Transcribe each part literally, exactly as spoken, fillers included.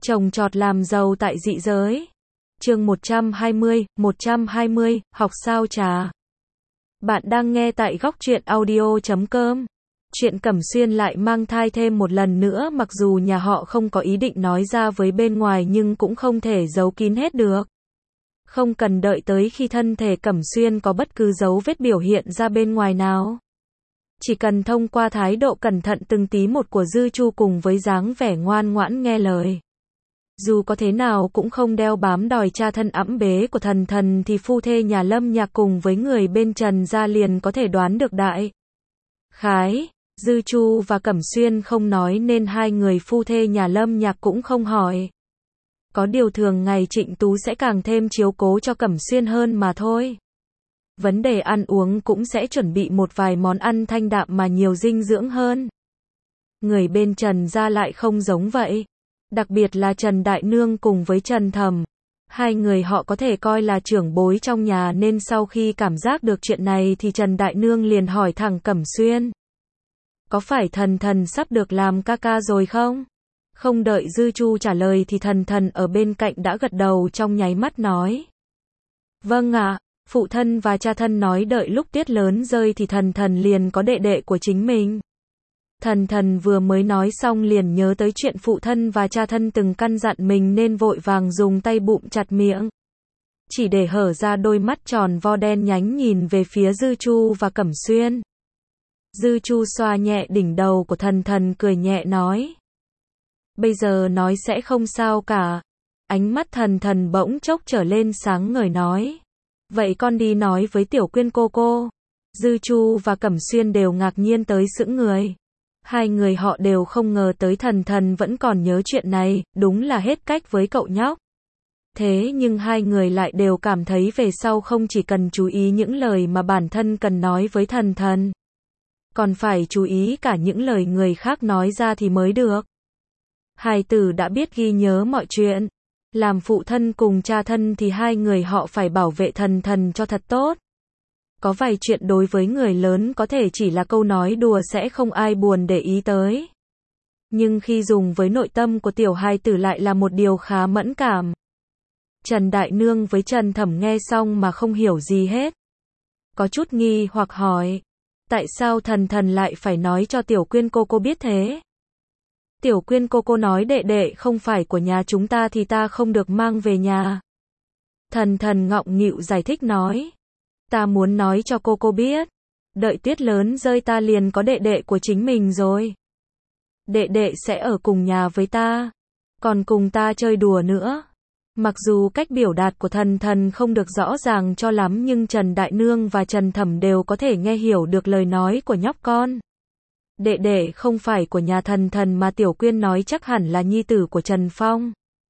Trồng trọt làm giàu tại dị giới. Chương một trăm hai mươi, một trăm hai mươi, học sao trà. Bạn đang nghe tại góc truyện audio chấm com. Chuyện Cẩm Xuyên lại mang thai thêm một lần nữa, mặc dù nhà họ không có ý định nói ra với bên ngoài nhưng cũng không thể giấu kín hết được. Không cần đợi tới khi thân thể Cẩm Xuyên có bất cứ dấu vết biểu hiện ra bên ngoài nào. Chỉ cần thông qua thái độ cẩn thận từng tí một của Dư Chu cùng với dáng vẻ ngoan ngoãn nghe lời. Dù có thế nào cũng không đeo bám đòi cha thân ẵm bế của Thần Thần thì phu thê nhà Lâm Nhạc cùng với người bên Trần gia liền có thể đoán được đại khái. Dư Chu và Cẩm Xuyên không nói nên hai người phu thê nhà Lâm Nhạc cũng không hỏi. Có điều thường ngày Trịnh Tú sẽ càng thêm chiếu cố cho Cẩm Xuyên hơn mà thôi. Vấn đề ăn uống cũng sẽ chuẩn bị một vài món ăn thanh đạm mà nhiều dinh dưỡng hơn. Người bên Trần gia lại không giống vậy. Đặc biệt là Trần Đại Nương cùng với Trần Thầm. Hai người họ có thể coi là trưởng bối trong nhà nên sau khi cảm giác được chuyện này thì Trần Đại Nương liền hỏi thẳng Cẩm Xuyên. Có phải Thần Thần sắp được làm ca ca rồi không? Không đợi Dư Chu trả lời thì Thần Thần ở bên cạnh đã gật đầu trong nháy mắt nói. Vâng ạ, phụ thân và cha thân nói đợi lúc tiết lớn rơi thì Thần Thần liền có đệ đệ của chính mình. Thần Thần vừa mới nói xong liền nhớ tới chuyện phụ thân và cha thân từng căn dặn mình nên vội vàng dùng tay bụm chặt miệng. Chỉ để hở ra đôi mắt tròn vo đen nhánh nhìn về phía Dư Chu và Cẩm Xuyên. Dư Chu xoa nhẹ đỉnh đầu của Thần Thần cười nhẹ nói. Bây giờ nói sẽ không sao cả. Ánh mắt Thần Thần bỗng chốc trở lên sáng ngời nói. Vậy con đi nói với Tiểu Quyên cô cô. Dư Chu và Cẩm Xuyên đều ngạc nhiên tới sững người. Hai người họ đều không ngờ tới Thần Thần vẫn còn nhớ chuyện này, đúng là hết cách với cậu nhóc. Thế nhưng hai người lại đều cảm thấy về sau không chỉ cần chú ý những lời mà bản thân cần nói với Thần Thần, còn phải chú ý cả những lời người khác nói ra thì mới được. Hài tử đã biết ghi nhớ mọi chuyện. Làm phụ thân cùng cha thân thì hai người họ phải bảo vệ Thần Thần cho thật tốt. Có vài chuyện đối với người lớn có thể chỉ là câu nói đùa sẽ không ai buồn để ý tới. Nhưng khi dùng với nội tâm của tiểu hài tử lại là một điều khá mẫn cảm. Trần Đại Nương với Trần Thẩm nghe xong mà không hiểu gì hết. Có chút nghi hoặc hỏi. Tại sao Thần Thần lại phải nói cho Tiểu Quyên cô cô biết thế? Tiểu Quyên cô cô nói đệ đệ không phải của nhà chúng ta thì ta không được mang về nhà. Thần Thần ngọng nghịu giải thích nói. Ta muốn nói cho cô cô biết. Đợi tuyết lớn rơi ta liền có đệ đệ của chính mình rồi. Đệ đệ sẽ ở cùng nhà với ta. Còn cùng ta chơi đùa nữa. Mặc dù cách biểu đạt của Thần Thần không được rõ ràng cho lắm nhưng Trần Đại Nương và Trần Thẩm đều có thể nghe hiểu được lời nói của nhóc con. Đệ đệ không phải của nhà Thần Thần mà Tiểu Quyên nói chắc hẳn là nhi tử của Trần Phong.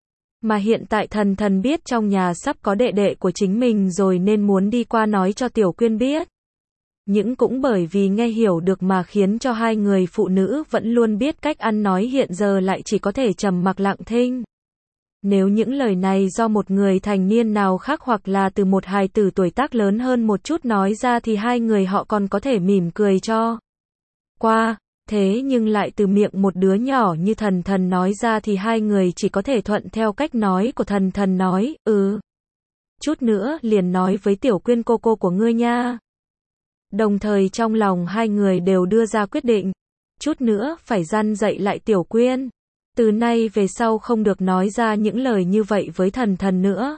Mà hiện tại Thần Thần biết trong nhà sắp có đệ đệ của chính mình rồi nên muốn đi qua nói cho Tiểu Quyên biết. Những cũng bởi vì nghe hiểu được mà khiến cho hai người phụ nữ vẫn luôn biết cách ăn nói hiện giờ lại chỉ có thể trầm mặc lặng thinh. Nếu những lời này do một người thành niên nào khác hoặc là từ một hài tử tuổi tác lớn hơn một chút nói ra thì hai người họ còn có thể mỉm cười cho qua. Thế nhưng lại từ miệng một đứa nhỏ như Thần Thần nói ra thì hai người chỉ có thể thuận theo cách nói của Thần Thần nói, ừ. Chút nữa liền nói với Tiểu Quyên cô cô của ngươi nha. Đồng thời trong lòng hai người đều đưa ra quyết định. Chút nữa phải răn dạy lại Tiểu Quyên. Từ nay về sau không được nói ra những lời như vậy với Thần Thần nữa.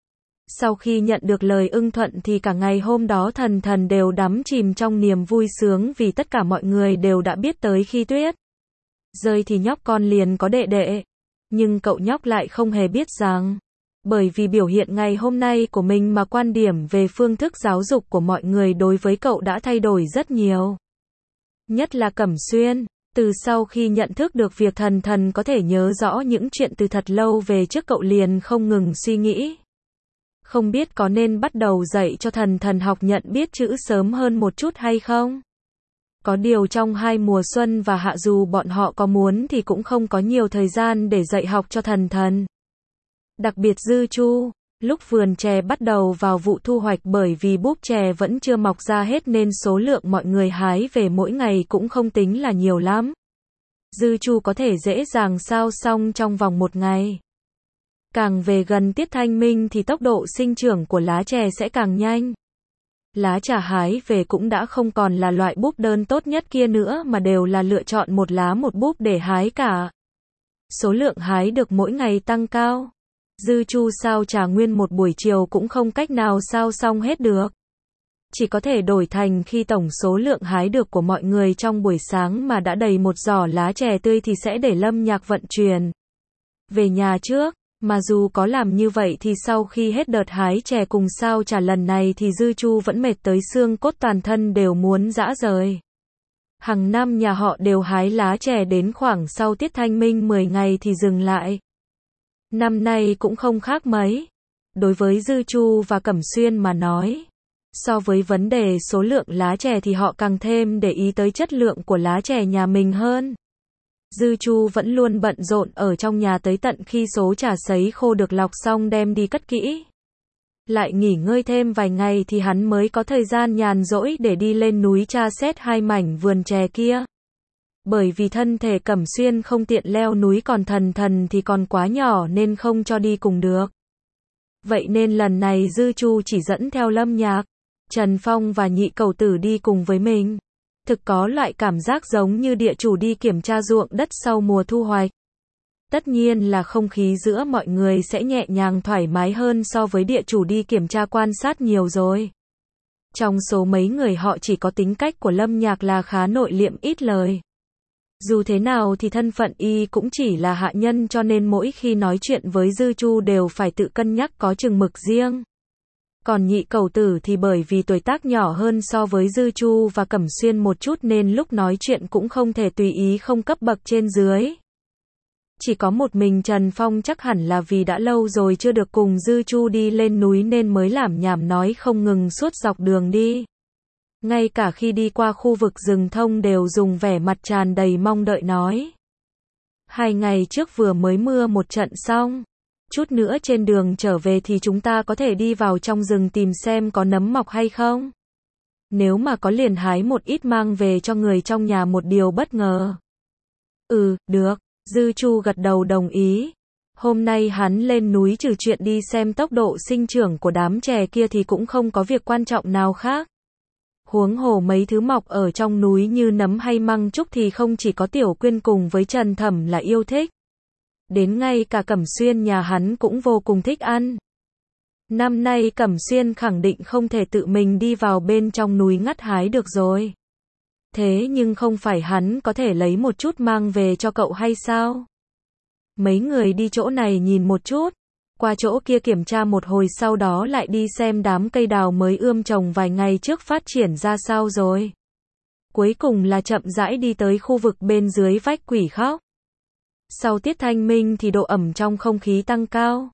Sau khi nhận được lời ưng thuận thì cả ngày hôm đó Thần Thần đều đắm chìm trong niềm vui sướng vì tất cả mọi người đều đã biết tới khi tuyết rơi thì nhóc con liền có đệ đệ. Nhưng cậu nhóc lại không hề biết rằng, bởi vì biểu hiện ngày hôm nay của mình mà quan điểm về phương thức giáo dục của mọi người đối với cậu đã thay đổi rất nhiều. Nhất là Cẩm Xuyên, từ sau khi nhận thức được việc Thần Thần có thể nhớ rõ những chuyện từ thật lâu về trước cậu liền không ngừng suy nghĩ. Không biết có nên bắt đầu dạy cho Thần Thần học nhận biết chữ sớm hơn một chút hay không? Có điều trong hai mùa xuân và hạ dù bọn họ có muốn thì cũng không có nhiều thời gian để dạy học cho Thần Thần. Đặc biệt Dư Chu, lúc vườn chè bắt đầu vào vụ thu hoạch bởi vì búp chè vẫn chưa mọc ra hết nên số lượng mọi người hái về mỗi ngày cũng không tính là nhiều lắm. Dư Chu có thể dễ dàng sao xong trong vòng một ngày. Càng về gần tiết thanh minh thì tốc độ sinh trưởng của lá chè sẽ càng nhanh. Lá trà hái về cũng đã không còn là loại búp đơn tốt nhất kia nữa mà đều là lựa chọn một lá một búp để hái cả. Số lượng hái được mỗi ngày tăng cao. Dư chu sao trà nguyên một buổi chiều cũng không cách nào sao xong hết được. Chỉ có thể đổi thành khi tổng số lượng hái được của mọi người trong buổi sáng mà đã đầy một giỏ lá chè tươi thì sẽ để Lâm Nhạc vận chuyển về nhà trước. Mà dù có làm như vậy thì sau khi hết đợt hái chè cùng sao trà lần này thì Dư Chu vẫn mệt tới xương cốt, toàn thân đều muốn rã rời. Hàng năm nhà họ đều hái lá chè đến khoảng sau tiết thanh minh mười ngày thì dừng lại. Năm nay cũng không khác mấy. Đối với Dư Chu và Cẩm Xuyên mà nói, so với vấn đề số lượng lá chè thì họ càng thêm để ý tới chất lượng của lá chè nhà mình hơn. Dư Chu vẫn luôn bận rộn ở trong nhà tới tận khi số trà sấy khô được lọc xong đem đi cất kỹ. Lại nghỉ ngơi thêm vài ngày thì hắn mới có thời gian nhàn rỗi để đi lên núi tra xét hai mảnh vườn chè kia. Bởi vì thân thể Cẩm Xuyên không tiện leo núi, còn Thần Thần thì còn quá nhỏ nên không cho đi cùng được. Vậy nên lần này Dư Chu chỉ dẫn theo Lâm Nhạc, Trần Phong và Nhị Cẩu Tử đi cùng với mình. Thực có loại cảm giác giống như địa chủ đi kiểm tra ruộng đất sau mùa thu hoạch. Tất nhiên là không khí giữa mọi người sẽ nhẹ nhàng thoải mái hơn so với địa chủ đi kiểm tra quan sát nhiều rồi. Trong số mấy người họ chỉ có tính cách của Lâm Nhạc là khá nội liệm ít lời. Dù thế nào thì thân phận y cũng chỉ là hạ nhân, cho nên mỗi khi nói chuyện với Dư Chu đều phải tự cân nhắc có chừng mực riêng. Còn Nhị Cẩu Tử thì bởi vì tuổi tác nhỏ hơn so với Dư Chu và Cẩm Xuyên một chút nên lúc nói chuyện cũng không thể tùy ý không cấp bậc trên dưới. Chỉ có một mình Trần Phong chắc hẳn là vì đã lâu rồi chưa được cùng Dư Chu đi lên núi nên mới lảm nhảm nói không ngừng suốt dọc đường đi. Ngay cả khi đi qua khu vực rừng thông đều dùng vẻ mặt tràn đầy mong đợi nói. Hai ngày trước vừa mới mưa một trận xong. Chút nữa trên đường trở về thì chúng ta có thể đi vào trong rừng tìm xem có nấm mọc hay không. Nếu mà có liền hái một ít mang về cho người trong nhà một điều bất ngờ. Ừ, được. Dư Chu gật đầu đồng ý. Hôm nay hắn lên núi trừ chuyện đi xem tốc độ sinh trưởng của đám chè kia thì cũng không có việc quan trọng nào khác. Huống hồ mấy thứ mọc ở trong núi như nấm hay măng trúc thì không chỉ có Tiểu Quyên cùng với Trần Thẩm là yêu thích. Đến ngay cả Cẩm Xuyên nhà hắn cũng vô cùng thích ăn. Năm nay Cẩm Xuyên khẳng định không thể tự mình đi vào bên trong núi ngắt hái được rồi. Thế nhưng không phải hắn có thể lấy một chút mang về cho cậu hay sao? Mấy người đi chỗ này nhìn một chút, qua chỗ kia kiểm tra một hồi, sau đó lại đi xem đám cây đào mới ươm trồng vài ngày trước phát triển ra sao rồi. Cuối cùng là chậm rãi đi tới khu vực bên dưới vách Quỷ Khóc. Sau tiết thanh minh thì độ ẩm trong không khí tăng cao.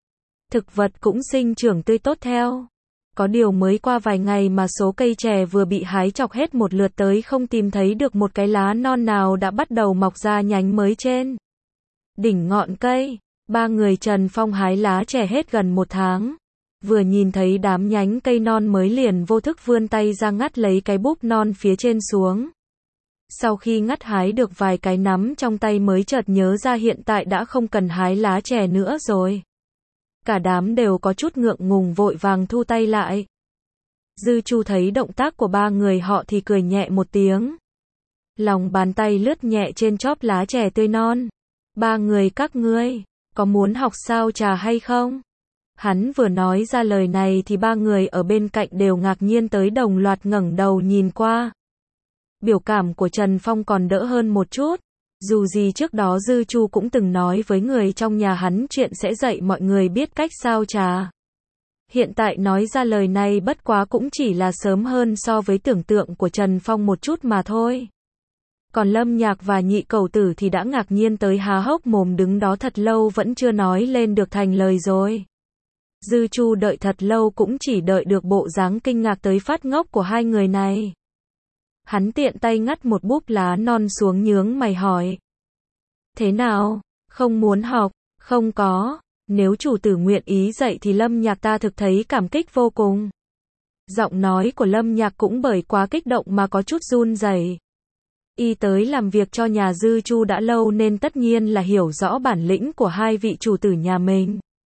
Thực vật cũng sinh trưởng tươi tốt theo. Có điều mới qua vài ngày mà số cây chè vừa bị hái chọc hết một lượt tới không tìm thấy được một cái lá non nào đã bắt đầu mọc ra nhánh mới trên đỉnh ngọn cây. Ba người Trần Phong hái lá chè hết gần một tháng. Vừa nhìn thấy đám nhánh cây non mới liền vô thức vươn tay ra ngắt lấy cái búp non phía trên xuống. Sau khi ngắt hái được vài cái nắm trong tay mới chợt nhớ ra hiện tại đã không cần hái lá chè nữa rồi. Cả đám đều có chút ngượng ngùng vội vàng thu tay lại. Dư Chu thấy động tác của ba người họ thì cười nhẹ một tiếng. Lòng bàn tay lướt nhẹ trên chóp lá chè tươi non. Ba người các ngươi, có muốn học sao trà hay không? Hắn vừa nói ra lời này thì ba người ở bên cạnh đều ngạc nhiên tới đồng loạt ngẩng đầu nhìn qua. Biểu cảm của Trần Phong còn đỡ hơn một chút. Dù gì trước đó Dư Chu cũng từng nói với người trong nhà hắn chuyện sẽ dạy mọi người biết cách sao trà. Hiện tại nói ra lời này bất quá cũng chỉ là sớm hơn so với tưởng tượng của Trần Phong một chút mà thôi. Còn Lâm Nhạc và Nhị Cẩu Tử thì đã ngạc nhiên tới há hốc mồm đứng đó thật lâu vẫn chưa nói lên được thành lời rồi. Dư Chu đợi thật lâu cũng chỉ đợi được bộ dáng kinh ngạc tới phát ngốc của hai người này. Hắn tiện tay ngắt một búp lá non xuống nhướng mày hỏi. Thế nào, không muốn học? Không có, nếu chủ tử nguyện ý dạy thì Lâm Nhạc ta thực thấy cảm kích vô cùng. Giọng nói của Lâm Nhạc cũng bởi quá kích động mà có chút run rẩy. Y tới làm việc cho nhà Dư Chu đã lâu nên tất nhiên là hiểu rõ bản lĩnh của hai vị chủ tử nhà mình.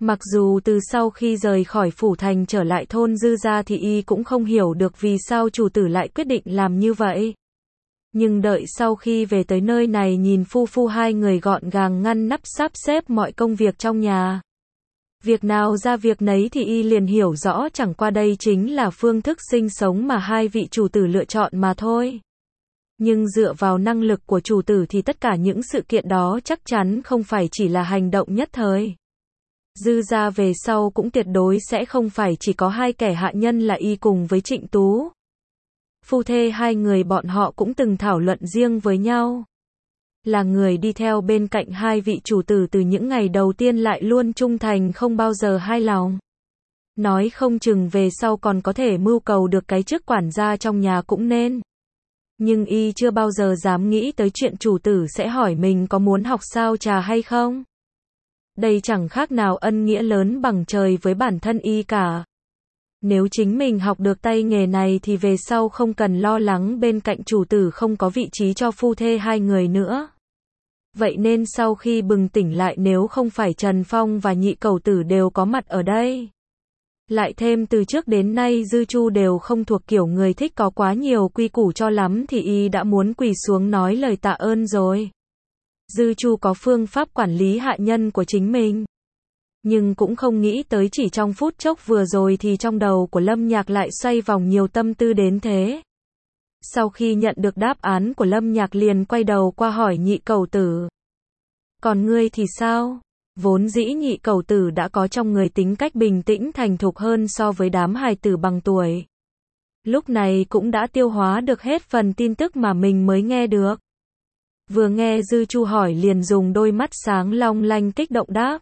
Mặc dù từ sau khi rời khỏi phủ thành trở lại thôn Dư gia thì y cũng không hiểu được vì sao chủ tử lại quyết định làm như vậy. Nhưng đợi sau khi về tới nơi này nhìn phu phu hai người gọn gàng ngăn nắp sắp xếp mọi công việc trong nhà. Việc nào ra việc nấy thì y liền hiểu rõ chẳng qua đây chính là phương thức sinh sống mà hai vị chủ tử lựa chọn mà thôi. Nhưng dựa vào năng lực của chủ tử thì tất cả những sự kiện đó chắc chắn không phải chỉ là hành động nhất thời. Dư gia về sau cũng tuyệt đối sẽ không phải chỉ có hai kẻ hạ nhân là y cùng với Trịnh Tú. Phu thê hai người bọn họ cũng từng thảo luận riêng với nhau. Là người đi theo bên cạnh hai vị chủ tử từ những ngày đầu tiên lại luôn trung thành không bao giờ hai lòng. Nói không chừng về sau còn có thể mưu cầu được cái chức quản gia trong nhà cũng nên. Nhưng y chưa bao giờ dám nghĩ tới chuyện chủ tử sẽ hỏi mình có muốn học sao trà hay không. Đây chẳng khác nào ân nghĩa lớn bằng trời với bản thân y cả. Nếu chính mình học được tay nghề này thì về sau không cần lo lắng bên cạnh chủ tử không có vị trí cho phu thê hai người nữa. Vậy nên sau khi bừng tỉnh lại nếu không phải Trần Phong và nhị cẩu tử đều có mặt ở đây. Lại thêm từ trước đến nay Dư Chu đều không thuộc kiểu người thích có quá nhiều quy củ cho lắm thì y đã muốn quỳ xuống nói lời tạ ơn rồi. Dư Chu có phương pháp quản lý hạ nhân của chính mình. Nhưng cũng không nghĩ tới chỉ trong phút chốc vừa rồi thì trong đầu của Lâm Nhạc lại xoay vòng nhiều tâm tư đến thế. Sau khi nhận được đáp án của Lâm Nhạc liền quay đầu qua hỏi nhị cẩu tử. Còn ngươi thì sao? Vốn dĩ nhị cẩu tử đã có trong người tính cách bình tĩnh thành thục hơn so với đám hài tử bằng tuổi. Lúc này cũng đã tiêu hóa được hết phần tin tức mà mình mới nghe được. Vừa nghe Dư Chu hỏi liền dùng đôi mắt sáng long lanh kích động đáp.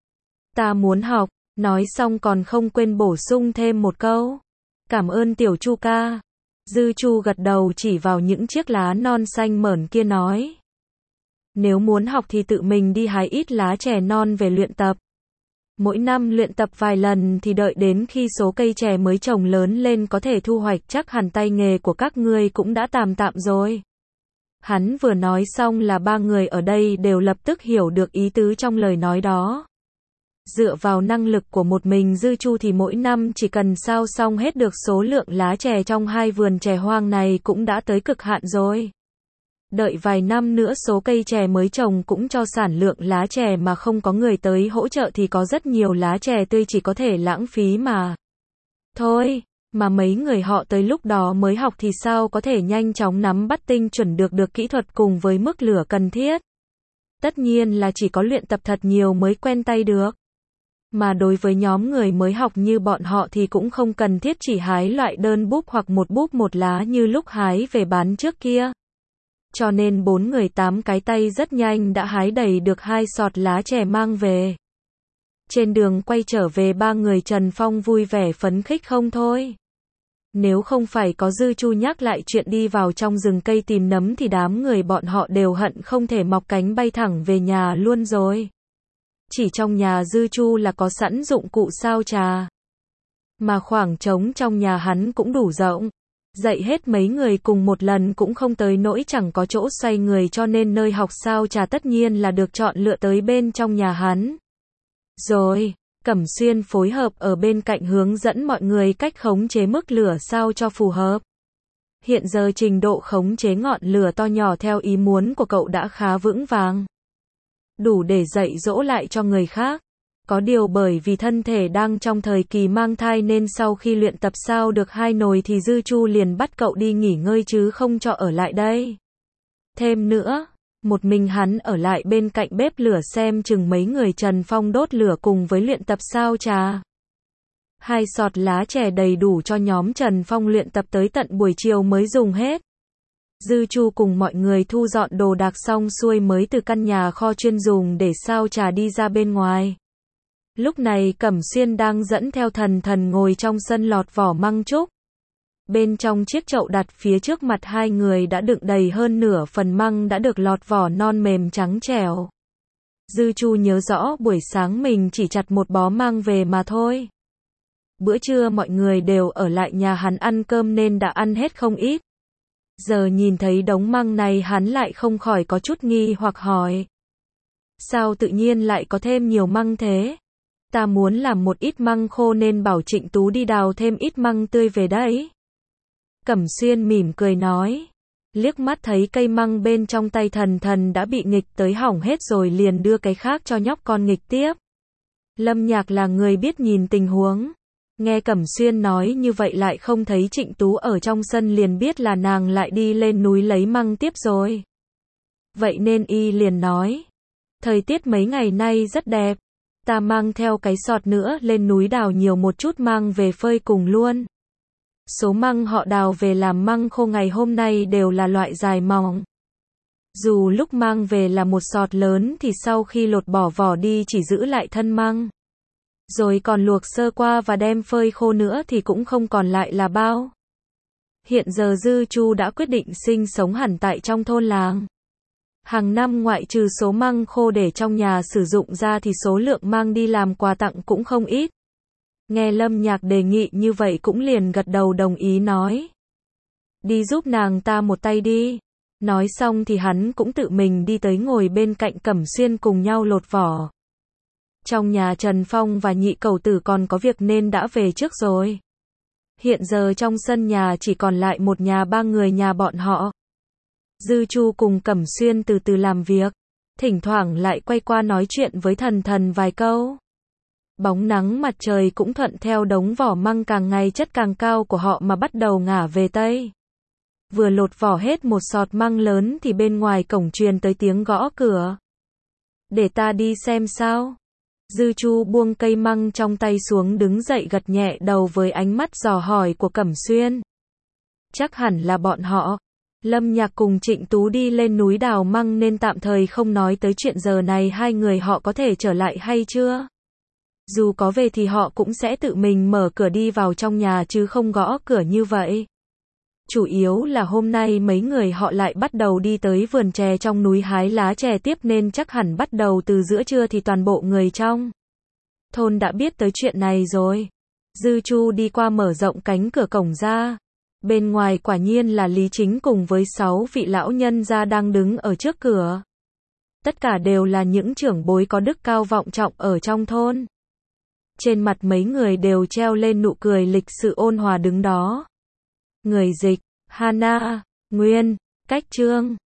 Ta muốn học, nói xong còn không quên bổ sung thêm một câu. Cảm ơn tiểu Chu ca. Dư Chu gật đầu chỉ vào những chiếc lá non xanh mởn kia nói. Nếu muốn học thì tự mình đi hái ít lá chè non về luyện tập. Mỗi năm luyện tập vài lần thì đợi đến khi số cây chè mới trồng lớn lên có thể thu hoạch chắc hẳn tay nghề của các ngươi cũng đã tạm tạm rồi. Hắn vừa nói xong là ba người ở đây đều lập tức hiểu được ý tứ trong lời nói đó. Dựa vào năng lực của một mình Dư Chu thì mỗi năm chỉ cần sao xong hết được số lượng lá chè trong hai vườn chè hoang này cũng đã tới cực hạn rồi. Đợi vài năm nữa số cây chè mới trồng cũng cho sản lượng lá chè mà không có người tới hỗ trợ thì có rất nhiều lá chè tươi chỉ có thể lãng phí mà. Thôi, mà mấy người họ tới lúc đó mới học thì sao có thể nhanh chóng nắm bắt tinh chuẩn được được kỹ thuật cùng với mức lửa cần thiết. Tất nhiên là chỉ có luyện tập thật nhiều mới quen tay được. Mà đối với nhóm người mới học như bọn họ thì cũng không cần thiết chỉ hái loại đơn búp hoặc một búp một lá như lúc hái về bán trước kia. Cho nên bốn người tám cái tay rất nhanh đã hái đầy được hai sọt lá chè mang về. Trên đường quay trở về ba người Trần Phong vui vẻ phấn khích không thôi. Nếu không phải có Dư Chu nhắc lại chuyện đi vào trong rừng cây tìm nấm thì đám người bọn họ đều hận không thể mọc cánh bay thẳng về nhà luôn rồi. Chỉ trong nhà Dư Chu là có sẵn dụng cụ sao trà. Mà khoảng trống trong nhà hắn cũng đủ rộng. Dạy hết mấy người cùng một lần cũng không tới nỗi chẳng có chỗ xoay người cho nên nơi học sao trà tất nhiên là được chọn lựa tới bên trong nhà hắn. Rồi, Cẩm Xuyên phối hợp ở bên cạnh hướng dẫn mọi người cách khống chế mức lửa sao cho phù hợp. Hiện giờ trình độ khống chế ngọn lửa to nhỏ theo ý muốn của cậu đã khá vững vàng. Đủ để dạy dỗ lại cho người khác. Có điều bởi vì thân thể đang trong thời kỳ mang thai nên sau khi luyện tập sao được hai nồi thì Dư Chu liền bắt cậu đi nghỉ ngơi chứ không cho ở lại đây. Thêm nữa, một mình hắn ở lại bên cạnh bếp lửa xem chừng mấy người Trần Phong đốt lửa cùng với luyện tập sao trà. Hai sọt lá chè đầy đủ cho nhóm Trần Phong luyện tập tới tận buổi chiều mới dùng hết. Dư Chu cùng mọi người thu dọn đồ đạc xong xuôi mới từ căn nhà kho chuyên dùng để sao trà đi ra bên ngoài. Lúc này Cẩm Xuyên đang dẫn theo Thần Thần ngồi trong sân lọt vỏ măng trúc. Bên trong chiếc chậu đặt phía trước mặt hai người đã đựng đầy hơn nửa phần măng đã được lọt vỏ non mềm trắng trẻo. Dư Chu nhớ rõ buổi sáng mình chỉ chặt một bó măng về mà thôi. Bữa trưa mọi người đều ở lại nhà hắn ăn cơm nên đã ăn hết không ít. Giờ nhìn thấy đống măng này hắn lại không khỏi có chút nghi hoặc hỏi. Sao tự nhiên lại có thêm nhiều măng thế? Ta muốn làm một ít măng khô nên bảo Trịnh Tú đi đào thêm ít măng tươi về đấy. Cẩm Xuyên mỉm cười nói. Liếc mắt thấy cây măng bên trong tay Thần Thần đã bị nghịch tới hỏng hết rồi liền đưa cái khác cho nhóc con nghịch tiếp. Lâm Nhạc là người biết nhìn tình huống. Nghe Cẩm Xuyên nói như vậy lại không thấy Trịnh Tú ở trong sân liền biết là nàng lại đi lên núi lấy măng tiếp rồi. Vậy nên y liền nói. Thời tiết mấy ngày nay rất đẹp. Ta mang theo cái sọt nữa lên núi đào nhiều một chút mang về phơi cùng luôn. Số măng họ đào về làm măng khô ngày hôm nay đều là loại dài mỏng. Dù lúc mang về là một sọt lớn thì sau khi lột bỏ vỏ đi chỉ giữ lại thân măng. Rồi còn luộc sơ qua và đem phơi khô nữa thì cũng không còn lại là bao. Hiện giờ Dư Chu đã quyết định sinh sống hẳn tại trong thôn làng. Hàng năm ngoại trừ số măng khô để trong nhà sử dụng ra thì số lượng mang đi làm quà tặng cũng không ít. Nghe Lâm Nhạc đề nghị như vậy cũng liền gật đầu đồng ý nói. Đi giúp nàng ta một tay đi. Nói xong thì hắn cũng tự mình đi tới ngồi bên cạnh Cẩm Xuyên cùng nhau lột vỏ. Trong nhà Trần Phong và Nhị Cẩu Tử còn có việc nên đã về trước rồi. Hiện giờ trong sân nhà chỉ còn lại một nhà ba người nhà bọn họ. Dư Chu cùng Cẩm Xuyên từ từ làm việc, thỉnh thoảng lại quay qua nói chuyện với Thần Thần vài câu. Bóng nắng mặt trời cũng thuận theo đống vỏ măng càng ngày chất càng cao của họ mà bắt đầu ngả về Tây. Vừa lột vỏ hết một sọt măng lớn thì bên ngoài cổng truyền tới tiếng gõ cửa. Để ta đi xem sao. Dư Chu buông cây măng trong tay xuống đứng dậy gật nhẹ đầu với ánh mắt dò hỏi của Cẩm Xuyên. Chắc hẳn là bọn họ. Lâm Nhạc cùng Trịnh Tú đi lên núi đào măng nên tạm thời không nói tới chuyện giờ này hai người họ có thể trở lại hay chưa. Dù có về thì họ cũng sẽ tự mình mở cửa đi vào trong nhà chứ không gõ cửa như vậy. Chủ yếu là hôm nay mấy người họ lại bắt đầu đi tới vườn chè trong núi hái lá chè tiếp nên chắc hẳn bắt đầu từ giữa trưa thì toàn bộ người trong thôn đã biết tới chuyện này rồi. Dư Chu đi qua mở rộng cánh cửa cổng ra. Bên ngoài quả nhiên là Lý Chính cùng với sáu vị lão nhân gia đang đứng ở trước cửa. Tất cả đều là những trưởng bối có đức cao vọng trọng ở trong thôn. Trên mặt mấy người đều treo lên nụ cười lịch sự ôn hòa đứng đó. Người dịch, Hana, Nguyên, Cách Trương.